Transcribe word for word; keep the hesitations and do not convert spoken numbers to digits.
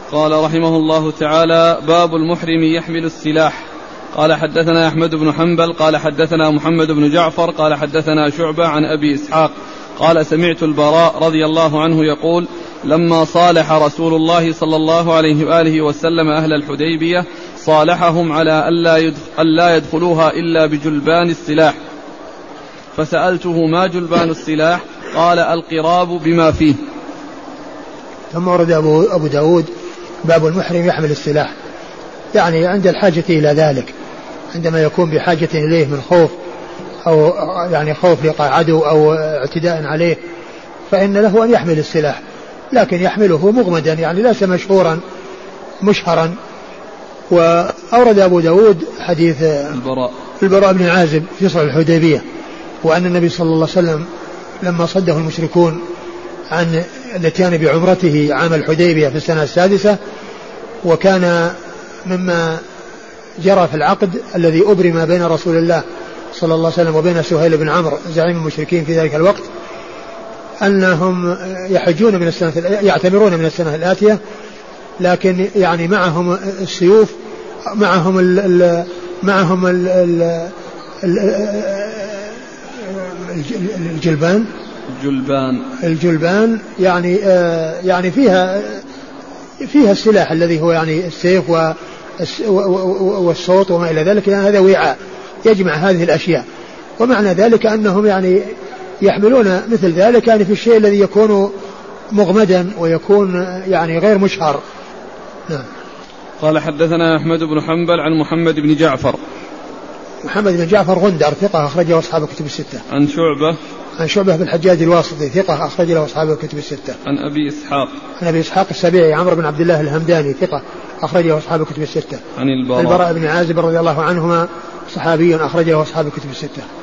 قال رحمه الله تعالى: باب المحرم يحمل السلاح. قال حدثنا أحمد بن حنبل قال حدثنا محمد بن جعفر قال حدثنا شعبة عن أبي إسحاق قال سمعت البراء رضي الله عنه يقول: لما صالح رسول الله صلى الله عليه وآله وسلم أهل الحديبية صالحهم على ألا يدخلوها إلا بجلبان السلاح، فسألته: ما جلبان السلاح؟ قال: القراب بما فيه. ثم ورد أبو داود باب المحرم يحمل السلاح، يعني عند الحاجة إلى ذلك، عندما يكون بحاجة إليه من خوف أو يعني خوف لقاء عدو أو اعتداء عليه فإن له أن يحمل السلاح، لكن يحمله مغمدا يعني ليس مشهورا مشهرا. وأورد أبو داود حديث البراء البراء بن عازب في صلح الحديبية، وأن النبي صلى الله عليه وسلم لما صده المشركون عن الاتيان بعمرته عام الحديبية في السنة السادسة، وكان مما جرى في العقد الذي أبرم بين رسول الله صلى الله عليه وسلم وبين سهيل بن عمرو زعيم المشركين في ذلك الوقت أنهم يحجون من السنة يعتمرون من السنة الآتية، لكن يعني معهم السيوف، معهم ال ال معهم ال ال الجلبان الجلبان الجلبان يعني آه يعني فيها فيها السلاح الذي هو يعني السيف والصوت وما إلى ذلك، يعني هذا وعاء يجمع هذه الأشياء. ومعنى ذلك أنهم يعني يحملون مثل ذلك يعني في الشيء الذي يكون مغمدا ويكون يعني غير مشهر. نعم. قال حدثنا أحمد بن حنبل عن محمد بن جعفر. محمد بن جعفر غندر ثقة أخرجه أصحاب الكتب الستة. عن شعبة عن شعبة بن الحجاج الواسطي ثقة أخرج له أصحاب الكتب الستة. عن أبي إسحاق عن أبي إسحاق السبيعي عمرو بن عبد الله الهمداني ثقة أخرج له أصحاب الكتب الستة. عن البراء البراء بن عازب رضي الله عنهما صحابي أخرج له أصحاب الكتب الستة.